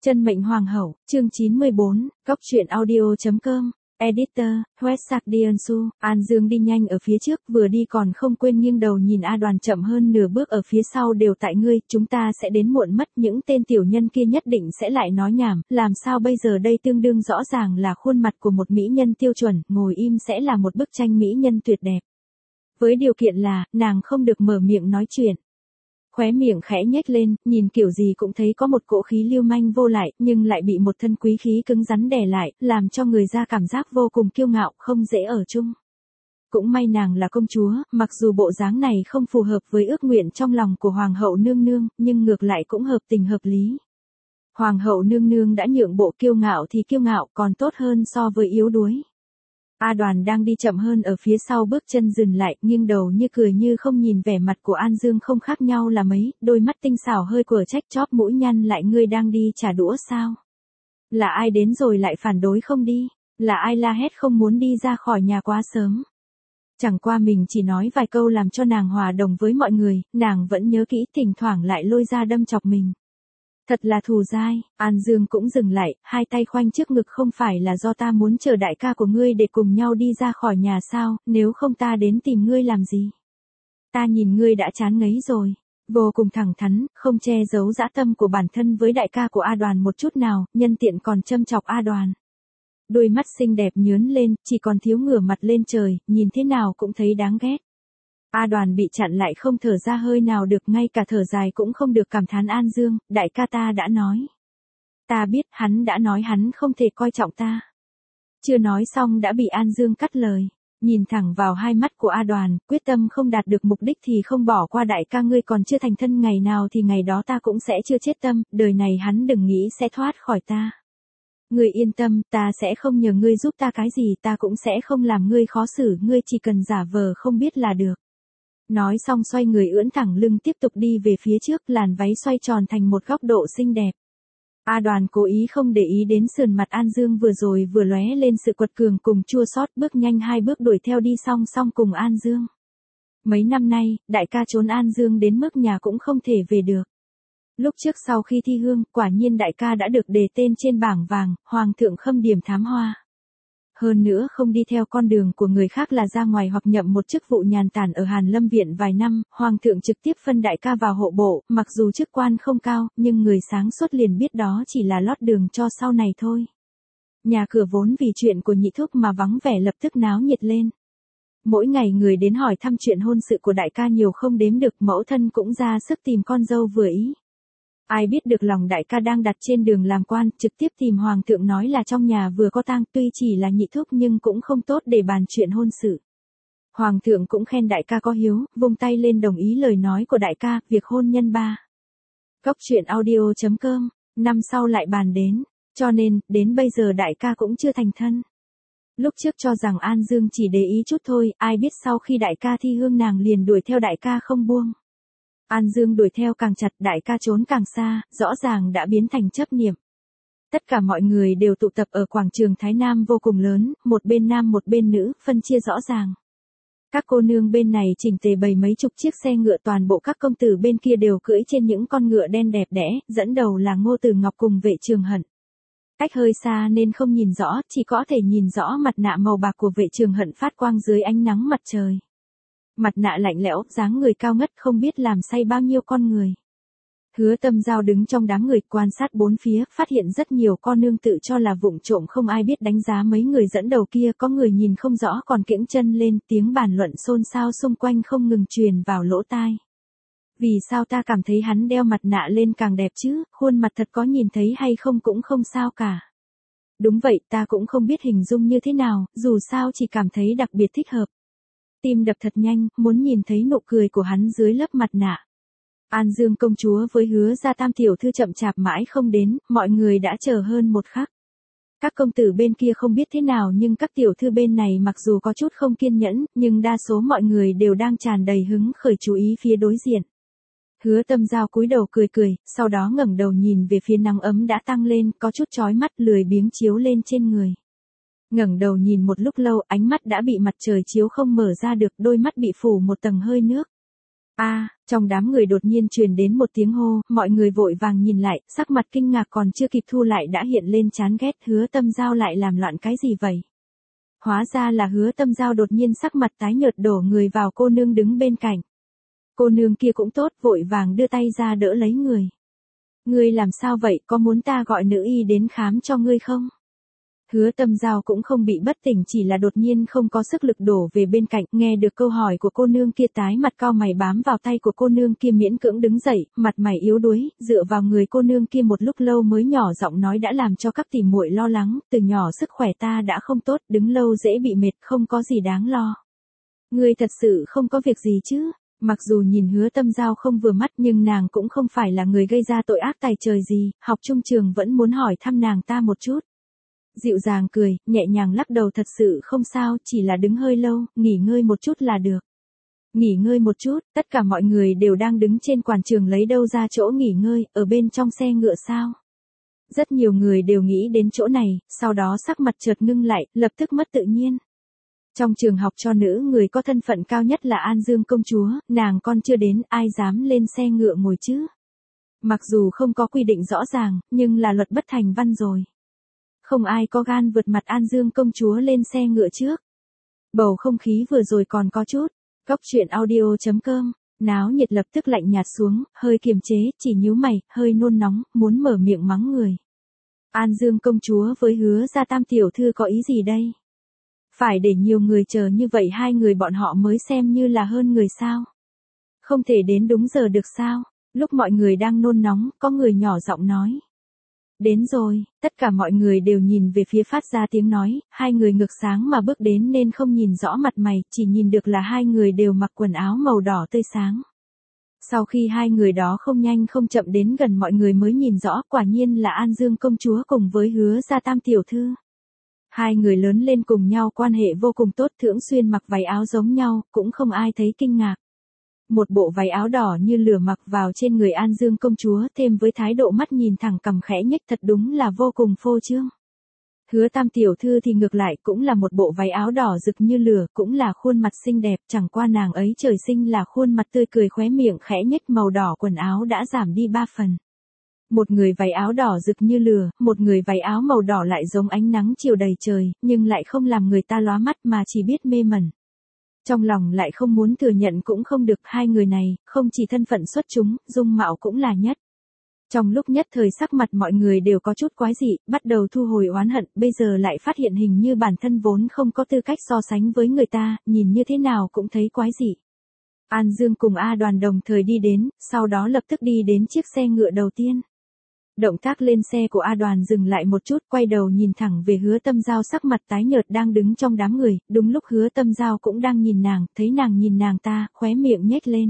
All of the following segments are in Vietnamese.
Chân mệnh hoàng hậu, chương 94, Góc truyện audio.com, Editor, Website Diansu, An Dương đi nhanh ở phía trước, vừa đi còn không quên nghiêng đầu nhìn A Đoàn chậm hơn nửa bước ở phía sau đều tại ngươi, chúng ta sẽ đến muộn mất, những tên tiểu nhân kia nhất định sẽ lại nói nhảm, làm sao bây giờ đây tương đương rõ ràng là khuôn mặt của một mỹ nhân tiêu chuẩn, ngồi im sẽ là một bức tranh mỹ nhân tuyệt đẹp. Với điều kiện là, nàng không được mở miệng nói chuyện. Khóe miệng khẽ nhếch lên, nhìn kiểu gì cũng thấy có một cỗ khí lưu manh vô lại, nhưng lại bị một thân quý khí cứng rắn đè lại, làm cho người ra cảm giác vô cùng kiêu ngạo, không dễ ở chung. Cũng may nàng là công chúa, mặc dù bộ dáng này không phù hợp với ước nguyện trong lòng của hoàng hậu nương nương, nhưng ngược lại cũng hợp tình hợp lý. Hoàng hậu nương nương đã nhượng bộ kiêu ngạo thì kiêu ngạo còn tốt hơn so với yếu đuối. A Đoàn đang đi chậm hơn ở phía sau bước chân dừng lại, nghiêng đầu như cười như không nhìn vẻ mặt của An Dương không khác nhau là mấy, đôi mắt tinh xảo hơi quở trách chóp mũi nhăn lại, ngươi đang đi trả đũa sao? Là ai đến rồi lại phản đối không đi? Là ai la hét không muốn đi ra khỏi nhà quá sớm? Chẳng qua mình chỉ nói vài câu làm cho nàng hòa đồng với mọi người, nàng vẫn nhớ kỹ, thỉnh thoảng lại lôi ra đâm chọc mình. Thật là thù dai. An Dương cũng dừng lại, hai tay khoanh trước ngực, không phải là do ta muốn chờ đại ca của ngươi để cùng nhau đi ra khỏi nhà sao, nếu không ta đến tìm ngươi làm gì? Ta nhìn ngươi đã chán ngấy rồi. Vô cùng thẳng thắn, không che giấu dã tâm của bản thân với đại ca của A Đoàn một chút nào, nhân tiện còn châm chọc A Đoàn. Đôi mắt xinh đẹp nhớn lên, chỉ còn thiếu ngửa mặt lên trời, nhìn thế nào cũng thấy đáng ghét. A Đoàn bị chặn lại không thở ra hơi nào được, ngay cả thở dài cũng không được, cảm thán An Dương, đại ca ta đã nói. Ta biết, hắn đã nói hắn không thể coi trọng ta. Chưa nói xong đã bị An Dương cắt lời. Nhìn thẳng vào hai mắt của A Đoàn, quyết tâm không đạt được mục đích thì không bỏ qua, đại ca ngươi còn chưa thành thân ngày nào thì ngày đó ta cũng sẽ chưa chết tâm, đời này hắn đừng nghĩ sẽ thoát khỏi ta. Ngươi yên tâm, ta sẽ không nhờ ngươi giúp ta cái gì, ta cũng sẽ không làm ngươi khó xử, ngươi chỉ cần giả vờ không biết là được. Nói xong xoay người ưỡn thẳng lưng tiếp tục đi về phía trước, làn váy xoay tròn thành một góc độ xinh đẹp. A Đoàn cố ý không để ý đến sườn mặt An Dương vừa rồi vừa lóe lên sự quật cường cùng chua xót, bước nhanh hai bước đuổi theo đi song song cùng An Dương. Mấy năm nay, đại ca trốn An Dương đến mức nhà cũng không thể về được. Lúc trước sau khi thi hương, quả nhiên đại ca đã được đề tên trên bảng vàng, hoàng thượng khâm điểm thám hoa. Hơn nữa không đi theo con đường của người khác là ra ngoài hoặc nhậm một chức vụ nhàn tản ở Hàn Lâm Viện vài năm, hoàng thượng trực tiếp phân đại ca vào hộ bộ, mặc dù chức quan không cao, nhưng người sáng suốt liền biết đó chỉ là lót đường cho sau này thôi. Nhà cửa vốn vì chuyện của nhị thúc mà vắng vẻ lập tức náo nhiệt lên. Mỗi ngày người đến hỏi thăm chuyện hôn sự của đại ca nhiều không đếm được, mẫu thân cũng ra sức tìm con dâu vừa ý. Ai biết được lòng đại ca đang đặt trên đường làm quan, trực tiếp tìm hoàng thượng nói là trong nhà vừa có tang, tuy chỉ là nhị thúc nhưng cũng không tốt để bàn chuyện hôn sự. Hoàng thượng cũng khen đại ca có hiếu, vung tay lên đồng ý lời nói của đại ca, việc hôn nhân ba. Góc truyện audio.com, năm sau lại bàn đến, cho nên, đến bây giờ đại ca cũng chưa thành thân. Lúc trước cho rằng An Dương chỉ để ý chút thôi, ai biết sau khi đại ca thi hương nàng liền đuổi theo đại ca không buông. An Dương đuổi theo càng chặt, đại ca trốn càng xa, rõ ràng đã biến thành chấp niệm. Tất cả mọi người đều tụ tập ở quảng trường Thái Nam vô cùng lớn, một bên nam một bên nữ, phân chia rõ ràng. Các cô nương bên này chỉnh tề bày mấy chục chiếc xe ngựa, toàn bộ các công tử bên kia đều cưỡi trên những con ngựa đen đẹp đẽ, dẫn đầu là Ngô Tử Ngọc cùng Vệ Trường Hận. Cách hơi xa nên không nhìn rõ, chỉ có thể nhìn rõ mặt nạ màu bạc của Vệ Trường Hận phát quang dưới ánh nắng mặt trời. Mặt nạ lạnh lẽo, dáng người cao ngất, không biết làm say bao nhiêu con người. Hứa Tâm Giao đứng trong đám người quan sát bốn phía, phát hiện rất nhiều con nương tự cho là vụng trộm không ai biết đánh giá mấy người dẫn đầu kia, có người nhìn không rõ còn kiễng chân lên, tiếng bàn luận xôn xao xung quanh không ngừng truyền vào lỗ tai. Vì sao ta cảm thấy hắn đeo mặt nạ lên càng đẹp chứ, khuôn mặt thật có nhìn thấy hay không cũng không sao cả. Đúng vậy, ta cũng không biết hình dung như thế nào, dù sao chỉ cảm thấy đặc biệt thích hợp. Tim đập thật nhanh, muốn nhìn thấy nụ cười của hắn dưới lớp mặt nạ. An Dương công chúa với Hứa gia tam tiểu thư chậm chạp mãi không đến, mọi người đã chờ hơn một khắc. Các công tử bên kia không biết thế nào nhưng các tiểu thư bên này mặc dù có chút không kiên nhẫn, nhưng đa số mọi người đều đang tràn đầy hứng khởi chú ý phía đối diện. Hứa Tâm Giao cúi đầu cười cười, sau đó ngẩng đầu nhìn về phía nắng ấm đã tăng lên, có chút chói mắt, lười biếng chiếu lên trên người. Ngẩng đầu nhìn một lúc lâu, ánh mắt đã bị mặt trời chiếu không mở ra được, đôi mắt bị phủ một tầng hơi nước. Trong đám người đột nhiên truyền đến một tiếng hô, mọi người vội vàng nhìn lại, sắc mặt kinh ngạc còn chưa kịp thu lại đã hiện lên chán ghét. Hứa Tâm Giao lại làm loạn cái gì vậy? Hóa ra là Hứa Tâm Giao đột nhiên sắc mặt tái nhợt đổ người vào cô nương đứng bên cạnh. Cô nương kia cũng tốt, vội vàng đưa tay ra đỡ lấy người. Ngươi làm sao vậy, có muốn ta gọi nữ y đến khám cho ngươi không? Hứa Tâm Giao cũng không bị bất tỉnh, chỉ là đột nhiên không có sức lực đổ về bên cạnh. Nghe được câu hỏi của cô nương kia, tái mặt cau mày bám vào tay của cô nương kia miễn cưỡng đứng dậy, mặt mày yếu đuối, dựa vào người cô nương kia một lúc lâu mới nhỏ giọng nói đã làm cho các tỷ muội lo lắng, từ nhỏ sức khỏe ta đã không tốt, đứng lâu dễ bị mệt, không có gì đáng lo. Ngươi thật sự không có việc gì chứ? Mặc dù nhìn Hứa Tâm Giao không vừa mắt nhưng nàng cũng không phải là người gây ra tội ác tày trời gì, học trung trường vẫn muốn hỏi thăm nàng ta một chút. Dịu dàng cười, nhẹ nhàng lắc đầu thật sự không sao, chỉ là đứng hơi lâu, nghỉ ngơi một chút là được. Nghỉ ngơi một chút, tất cả mọi người đều đang đứng trên quảng trường lấy đâu ra chỗ nghỉ ngơi, ở bên trong xe ngựa sao? Rất nhiều người đều nghĩ đến chỗ này, sau đó sắc mặt chợt ngưng lại, lập tức mất tự nhiên. Trong trường học cho nữ người có thân phận cao nhất là An Dương công chúa, nàng con chưa đến, ai dám lên xe ngựa ngồi chứ? Mặc dù không có quy định rõ ràng, nhưng là luật bất thành văn rồi. Không ai có gan vượt mặt An Dương công chúa lên xe ngựa trước. Bầu không khí vừa rồi còn có chút. Góc truyện audio.com, náo nhiệt lập tức lạnh nhạt xuống, hơi kiềm chế, chỉ nhíu mày, hơi nôn nóng, muốn mở miệng mắng người. An Dương công chúa với Hứa gia tam tiểu thư có ý gì đây? Phải để nhiều người chờ như vậy hai người bọn họ mới xem như là hơn người sao? Không thể đến đúng giờ được sao? Lúc mọi người đang nôn nóng, có người nhỏ giọng nói. Đến rồi, tất cả mọi người đều nhìn về phía phát ra tiếng nói, hai người ngược sáng mà bước đến nên không nhìn rõ mặt mày, chỉ nhìn được là hai người đều mặc quần áo màu đỏ tươi sáng. Sau khi hai người đó không nhanh không chậm đến gần mọi người mới nhìn rõ, quả nhiên là An Dương công chúa cùng với Hứa gia tam tiểu thư. Hai người lớn lên cùng nhau quan hệ vô cùng tốt, thường xuyên mặc váy áo giống nhau, cũng không ai thấy kinh ngạc. Một bộ váy áo đỏ như lửa mặc vào trên người An Dương công chúa, thêm với thái độ mắt nhìn thẳng cằm khẽ nhếch thật đúng là vô cùng phô trương. Hứa tam tiểu thư thì ngược lại cũng là một bộ váy áo đỏ rực như lửa, cũng là khuôn mặt xinh đẹp, chẳng qua nàng ấy trời sinh là khuôn mặt tươi cười khóe miệng khẽ nhếch, màu đỏ quần áo đã giảm đi 3 phần. Một người váy áo đỏ rực như lửa, một người váy áo màu đỏ lại giống ánh nắng chiều đầy trời, nhưng lại không làm người ta lóa mắt mà chỉ biết mê mẩn. Trong lòng lại không muốn thừa nhận cũng không được, hai người này, không chỉ thân phận xuất chúng, dung mạo cũng là nhất. Trong lúc nhất thời sắc mặt mọi người đều có chút quái dị, bắt đầu thu hồi oán hận, bây giờ lại phát hiện hình như bản thân vốn không có tư cách so sánh với người ta, nhìn như thế nào cũng thấy quái dị. An Dương cùng A Đoàn đồng thời đi đến, sau đó lập tức đi đến chiếc xe ngựa đầu tiên. Động tác lên xe của A Đoàn dừng lại một chút, quay đầu nhìn thẳng về Hứa Tâm Giao, sắc mặt tái nhợt đang đứng trong đám người, đúng lúc Hứa Tâm Giao cũng đang nhìn nàng, thấy nàng nhìn nàng ta, khóe miệng nhếch lên.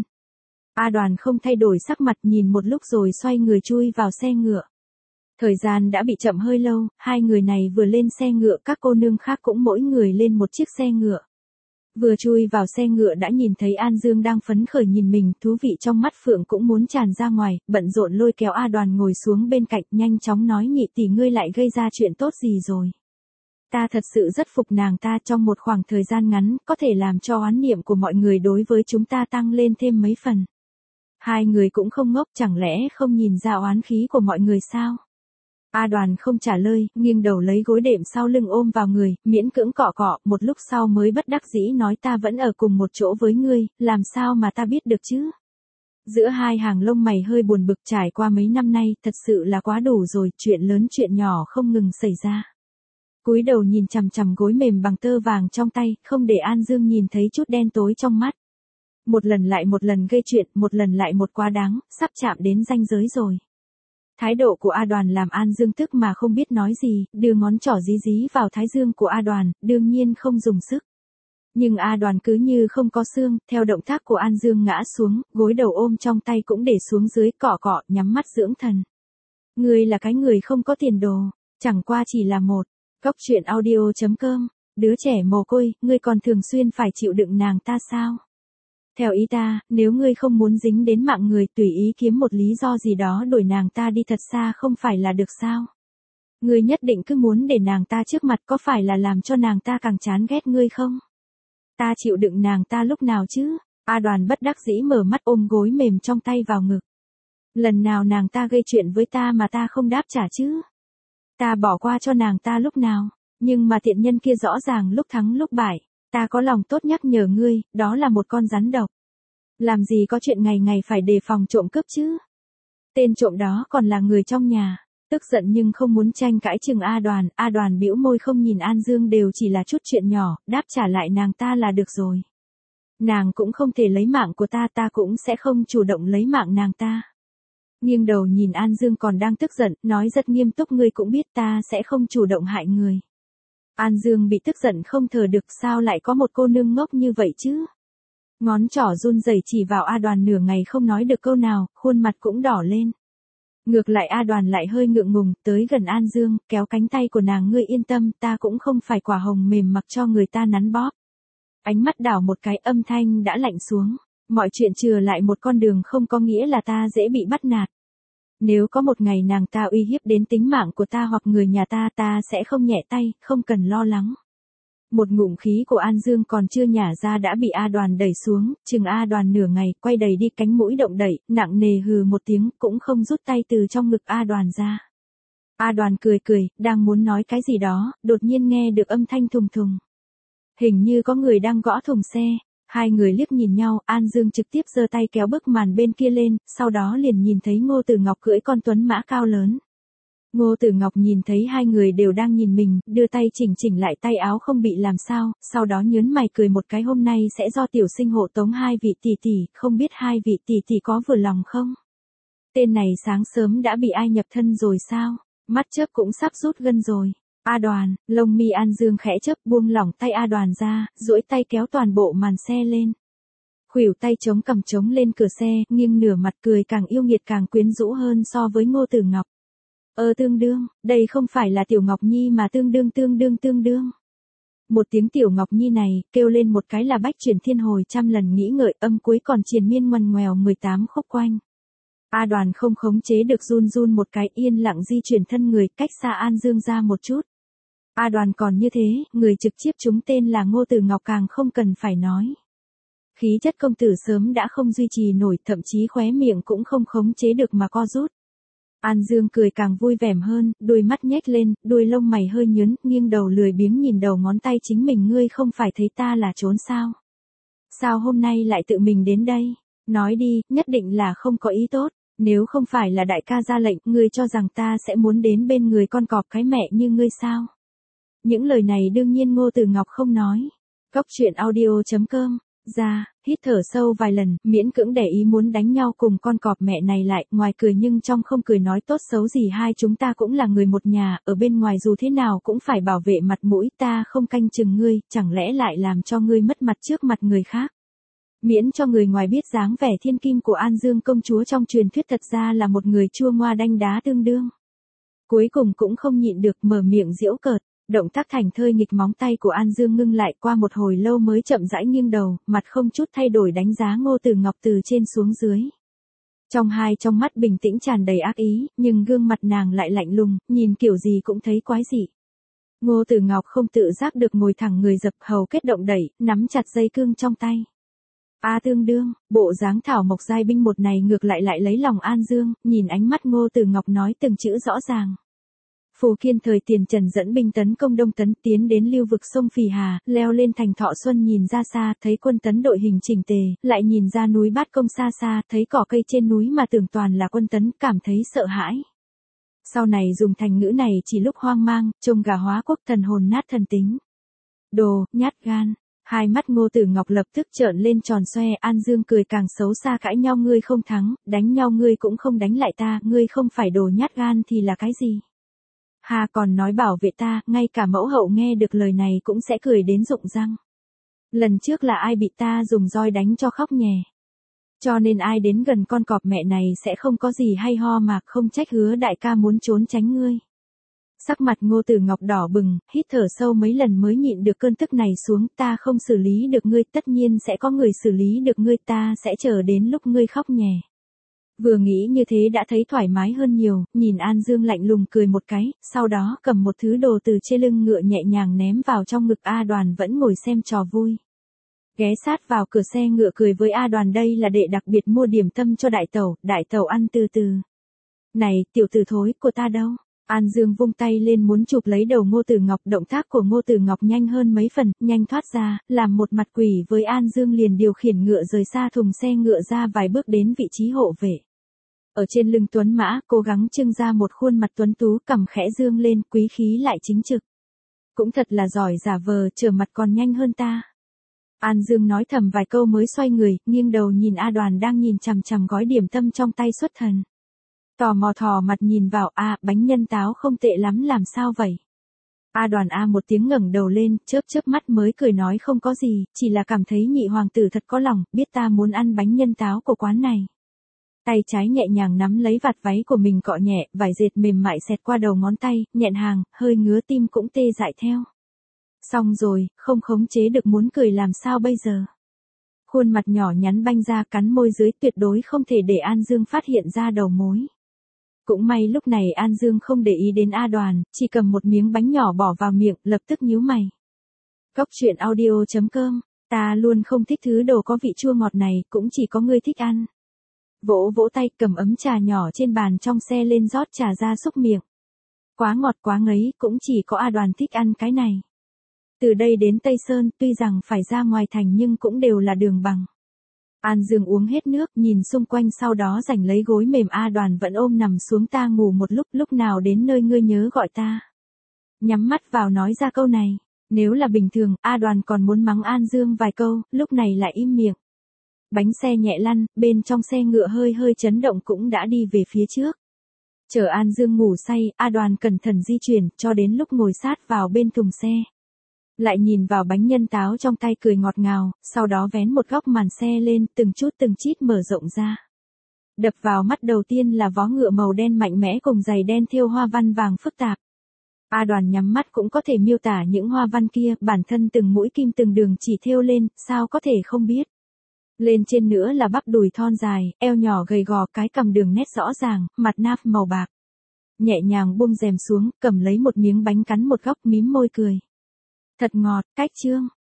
A Đoàn không thay đổi sắc mặt, nhìn một lúc rồi xoay người chui vào xe ngựa. Thời gian đã bị chậm hơi lâu, hai người này vừa lên xe ngựa, các cô nương khác cũng mỗi người lên một chiếc xe ngựa. Vừa chui vào xe ngựa đã nhìn thấy An Dương đang phấn khởi nhìn mình, thú vị trong mắt phượng cũng muốn tràn ra ngoài, bận rộn lôi kéo A Đoàn ngồi xuống bên cạnh, nhanh chóng nói nhị tỷ ngươi lại gây ra chuyện tốt gì rồi. Ta thật sự rất phục nàng ta, trong một khoảng thời gian ngắn, có thể làm cho oán niệm của mọi người đối với chúng ta tăng lên thêm mấy phần. Hai người cũng không ngốc, chẳng lẽ không nhìn ra oán khí của mọi người sao? A Đoàn không trả lời, nghiêng đầu lấy gối đệm sau lưng ôm vào người, miễn cưỡng cọ cọ, một lúc sau mới bất đắc dĩ nói ta vẫn ở cùng một chỗ với ngươi, làm sao mà ta biết được chứ? Giữa hai hàng lông mày hơi buồn bực, trải qua mấy năm nay, thật sự là quá đủ rồi, chuyện lớn chuyện nhỏ không ngừng xảy ra. Cúi đầu nhìn chằm chằm gối mềm bằng tơ vàng trong tay, không để An Dương nhìn thấy chút đen tối trong mắt. Một lần lại một lần gây chuyện, một lần lại một quá đáng, sắp chạm đến ranh giới rồi. Thái độ của A Đoàn làm An Dương tức mà không biết nói gì, đưa ngón trỏ dí dí vào thái dương của A Đoàn, đương nhiên không dùng sức. Nhưng A Đoàn cứ như không có xương, theo động tác của An Dương ngã xuống, gối đầu ôm trong tay cũng để xuống dưới, cọ cọ, nhắm mắt dưỡng thần. Ngươi là cái người không có tiền đồ, chẳng qua chỉ là một. Góc truyện audio.com, đứa trẻ mồ côi, ngươi còn thường xuyên phải chịu đựng nàng ta sao? Theo ý ta, nếu ngươi không muốn dính đến mạng người, tùy ý kiếm một lý do gì đó đuổi nàng ta đi thật xa không phải là được sao? Ngươi nhất định cứ muốn để nàng ta trước mặt, có phải là làm cho nàng ta càng chán ghét ngươi không? Ta chịu đựng nàng ta lúc nào chứ? A Đoàn bất đắc dĩ mở mắt ôm gối mềm trong tay vào ngực. Lần nào nàng ta gây chuyện với ta mà ta không đáp trả chứ? Ta bỏ qua cho nàng ta lúc nào? Nhưng mà tiện nhân kia rõ ràng lúc thắng lúc bại. Ta có lòng tốt nhắc nhở ngươi, đó là một con rắn độc. Làm gì có chuyện ngày ngày phải đề phòng trộm cướp chứ? Tên trộm đó còn là người trong nhà. Tức giận nhưng không muốn tranh cãi chừng A Đoàn bĩu môi không nhìn An Dương đều chỉ là chút chuyện nhỏ, đáp trả lại nàng ta là được rồi. Nàng cũng không thể lấy mạng của ta, ta cũng sẽ không chủ động lấy mạng nàng ta. Nghiêng đầu nhìn An Dương còn đang tức giận, nói rất nghiêm túc, ngươi cũng biết ta sẽ không chủ động hại người. An Dương bị tức giận không thở được, sao lại có một cô nương ngốc như vậy chứ? Ngón trỏ run rẩy chỉ vào A Đoàn, nửa ngày không nói được câu nào, khuôn mặt cũng đỏ lên. Ngược lại A Đoàn lại hơi ngượng ngùng, tới gần An Dương, kéo cánh tay của nàng, ngươi yên tâm, ta cũng không phải quả hồng mềm mặc cho người ta nắn bóp. Ánh mắt đảo một cái, âm thanh đã lạnh xuống. Mọi chuyện chừa lại một con đường không có nghĩa là ta dễ bị bắt nạt. Nếu có một ngày nàng ta uy hiếp đến tính mạng của ta hoặc người nhà ta, ta sẽ không nhẹ tay, không cần lo lắng. Một ngụm khí của An Dương còn chưa nhả ra đã bị A Đoàn đẩy xuống, chừng A Đoàn nửa ngày, quay đầy đi, cánh mũi động đẩy, nặng nề hừ một tiếng, cũng không rút tay từ trong ngực A Đoàn ra. A Đoàn cười cười, đang muốn nói cái gì đó, đột nhiên nghe được âm thanh thùng thùng. Hình như có người đang gõ thùng xe. Hai người liếc nhìn nhau, An Dương trực tiếp giơ tay kéo bức màn bên kia lên, sau đó liền nhìn thấy Ngô Tử Ngọc cưỡi con tuấn mã cao lớn. Ngô Tử Ngọc nhìn thấy hai người đều đang nhìn mình, đưa tay chỉnh lại tay áo không bị làm sao, sau đó nhớn mày cười một cái, hôm nay sẽ do tiểu sinh hộ tống hai vị tỷ tỷ, không biết hai vị tỷ tỷ có vừa lòng không? Tên này sáng sớm đã bị ai nhập thân rồi sao? Mắt chớp cũng sắp rút gân rồi. A Đoàn, lông mi An Dương khẽ chớp, buông lỏng tay A Đoàn ra, duỗi tay kéo toàn bộ màn xe lên. Khuỷu tay chống cầm chống lên cửa xe, nghiêng nửa mặt cười càng yêu nghiệt càng quyến rũ hơn so với Ngô Tử Ngọc. Tương đương, đây không phải là Tiểu Ngọc Nhi mà tương đương. Một tiếng Tiểu Ngọc Nhi này, kêu lên một cái là bách chuyển thiên hồi, trăm lần nghĩ ngợi, âm cuối còn triền miên ngoằn ngoèo 18 khúc quanh. A Đoàn không khống chế được run một cái, yên lặng di chuyển thân người, cách xa An Dương ra một chút. A Đoàn còn như thế, người trực tiếp trúng tên là Ngô Tử Ngọc càng không cần phải nói. Khí chất công tử sớm đã không duy trì nổi, thậm chí khóe miệng cũng không khống chế được mà co rút. An Dương cười càng vui vẻ hơn, đôi mắt nhếch lên, đuôi lông mày hơi nhớn, nghiêng đầu lười biếng nhìn đầu ngón tay chính mình, ngươi không phải thấy ta là trốn sao? Sao hôm nay lại tự mình đến đây? Nói đi, nhất định là không có ý tốt. Nếu không phải là đại ca ra lệnh, ngươi cho rằng ta sẽ muốn đến bên người con cọp cái mẹ như ngươi sao? Những lời này đương nhiên Ngô Tử Ngọc không nói. Cóc truyện audio.com, ra, hít thở sâu vài lần, miễn cưỡng để ý muốn đánh nhau cùng con cọp mẹ này lại, ngoài cười nhưng trong không cười, nói tốt xấu gì hai chúng ta cũng là người một nhà, ở bên ngoài dù thế nào cũng phải bảo vệ mặt mũi, ta không canh chừng ngươi, chẳng lẽ lại làm cho ngươi mất mặt trước mặt người khác. Miễn cho người ngoài biết dáng vẻ thiên kim của An Dương công chúa trong truyền thuyết thật ra là một người chua ngoa đanh đá tương đương. Cuối cùng cũng không nhịn được mở miệng giễu cợt, động tác thành thơi nghịch, móng tay của An Dương ngưng lại, qua một hồi lâu mới chậm rãi nghiêng đầu, mặt không chút thay đổi đánh giá Ngô Tử Ngọc từ trên xuống dưới. Trong mắt bình tĩnh tràn đầy ác ý, nhưng gương mặt nàng lại lạnh lùng, nhìn kiểu gì cũng thấy quái dị. Ngô Tử Ngọc không tự giác được ngồi thẳng người, dập hầu kết động đẩy, nắm chặt dây cương trong tay. Tương đương, bộ dáng thảo mộc giai binh một này ngược lại lấy lòng An Dương, nhìn ánh mắt Ngô Tử Ngọc nói từng chữ rõ ràng. Phù Kiên thời Tiền Trần dẫn binh tấn công Đông Tấn, tiến đến lưu vực sông Phì Hà, leo lên thành Thọ Xuân, nhìn ra xa, thấy quân Tấn đội hình chỉnh tề, lại nhìn ra núi Bát Công xa xa, thấy cỏ cây trên núi mà tưởng toàn là quân Tấn, cảm thấy sợ hãi. Sau này dùng thành ngữ này chỉ lúc hoang mang, trông gà hóa quốc, thần hồn nát thần tính. Đồ, nhát gan. Hai mắt Ngô Tử Ngọc lập tức trợn lên tròn xoe, An Dương cười càng xấu xa, cãi nhau ngươi không thắng, đánh nhau ngươi cũng không đánh lại ta, ngươi không phải đồ nhát gan thì là cái gì? Hà còn nói bảo vệ ta, ngay cả mẫu hậu nghe được lời này cũng sẽ cười đến rụng răng. Lần trước là ai bị ta dùng roi đánh cho khóc nhè. Cho nên ai đến gần con cọp mẹ này sẽ không có gì hay ho, mà không trách hứa đại ca muốn trốn tránh ngươi. Sắc mặt Ngô Tử Ngọc đỏ bừng, hít thở sâu mấy lần mới nhịn được cơn tức này xuống, ta không xử lý được ngươi, tất nhiên sẽ có người xử lý được ngươi, ta sẽ chờ đến lúc ngươi khóc nhè. Vừa nghĩ như thế đã thấy thoải mái hơn nhiều, nhìn An Dương lạnh lùng cười một cái, sau đó cầm một thứ đồ từ trên lưng ngựa nhẹ nhàng ném vào trong ngực A Đoàn vẫn ngồi xem trò vui. Ghé sát vào cửa xe ngựa cười với A Đoàn, đây là đệ đặc biệt mua điểm tâm cho đại tẩu ăn từ từ. Này, tiểu tử thối, của ta đâu? An Dương vung tay lên muốn chụp lấy đầu Ngô Tử Ngọc, động tác của Ngô Tử Ngọc nhanh hơn mấy phần, nhanh thoát ra, làm một mặt quỷ với An Dương liền điều khiển ngựa rời xa thùng xe ngựa ra vài bước đến vị trí hộ vệ. Ở trên lưng tuấn mã, cố gắng trưng ra một khuôn mặt tuấn tú, cằm khẽ dương lên, quý khí lại chính trực. Cũng thật là giỏi giả vờ, trở mặt còn nhanh hơn ta. An Dương nói thầm vài câu mới xoay người, nghiêng đầu nhìn A Đoàn đang nhìn chằm chằm gói điểm tâm trong tay xuất thần. Tò mò thò mặt nhìn vào, bánh nhân táo không tệ lắm, làm sao vậy? A Đoàn một tiếng ngẩng đầu lên, chớp mắt mới cười nói không có gì, chỉ là cảm thấy nhị hoàng tử thật có lòng, biết ta muốn ăn bánh nhân táo của quán này. Tay trái nhẹ nhàng nắm lấy vạt váy của mình cọ nhẹ, vải dệt mềm mại xẹt qua đầu ngón tay, nhẹn hàng, hơi ngứa tim cũng tê dại theo. Xong rồi, không khống chế được muốn cười, làm sao bây giờ? Khuôn mặt nhỏ nhắn banh ra, cắn môi dưới, tuyệt đối không thể để An Dương phát hiện ra đầu mối. Cũng may lúc này An Dương không để ý đến A Đoàn, chỉ cầm một miếng bánh nhỏ bỏ vào miệng, lập tức nhíu mày. Cóc truyện audio.com, ta luôn không thích thứ đồ có vị chua ngọt này, cũng chỉ có ngươi thích ăn. Vỗ tay, cầm ấm trà nhỏ trên bàn trong xe lên rót trà ra xúc miệng. Quá ngọt quá ngấy, cũng chỉ có A Đoàn thích ăn cái này. Từ đây đến Tây Sơn, tuy rằng phải ra ngoài thành nhưng cũng đều là đường bằng. An Dương uống hết nước, nhìn xung quanh, sau đó giành lấy gối mềm. A Đoàn vẫn ôm nằm xuống, ta ngủ một lúc nào đến nơi ngươi nhớ gọi ta. Nhắm mắt vào nói ra câu này. Nếu là bình thường, A Đoàn còn muốn mắng An Dương vài câu, lúc này lại im miệng. Bánh xe nhẹ lăn, bên trong xe ngựa hơi chấn động cũng đã đi về phía trước. Chờ An Dương ngủ say, A Đoàn cẩn thận di chuyển, cho đến lúc ngồi sát vào bên thùng xe. Lại nhìn vào bánh nhân táo trong tay cười ngọt ngào, sau đó vén một góc màn xe lên, từng chít mở rộng ra. Đập vào mắt đầu tiên là vó ngựa màu đen mạnh mẽ cùng giày đen thêu hoa văn vàng phức tạp. A Đoàn nhắm mắt cũng có thể miêu tả những hoa văn kia, bản thân từng mũi kim từng đường chỉ thêu lên, sao có thể không biết. Lên trên nữa là bắp đùi thon dài, eo nhỏ gầy gò, cái cằm đường nét rõ ràng, mặt nap màu bạc. Nhẹ nhàng buông rèm xuống, cầm lấy một miếng bánh cắn một góc, mím môi cười. Thật ngọt, cách chương.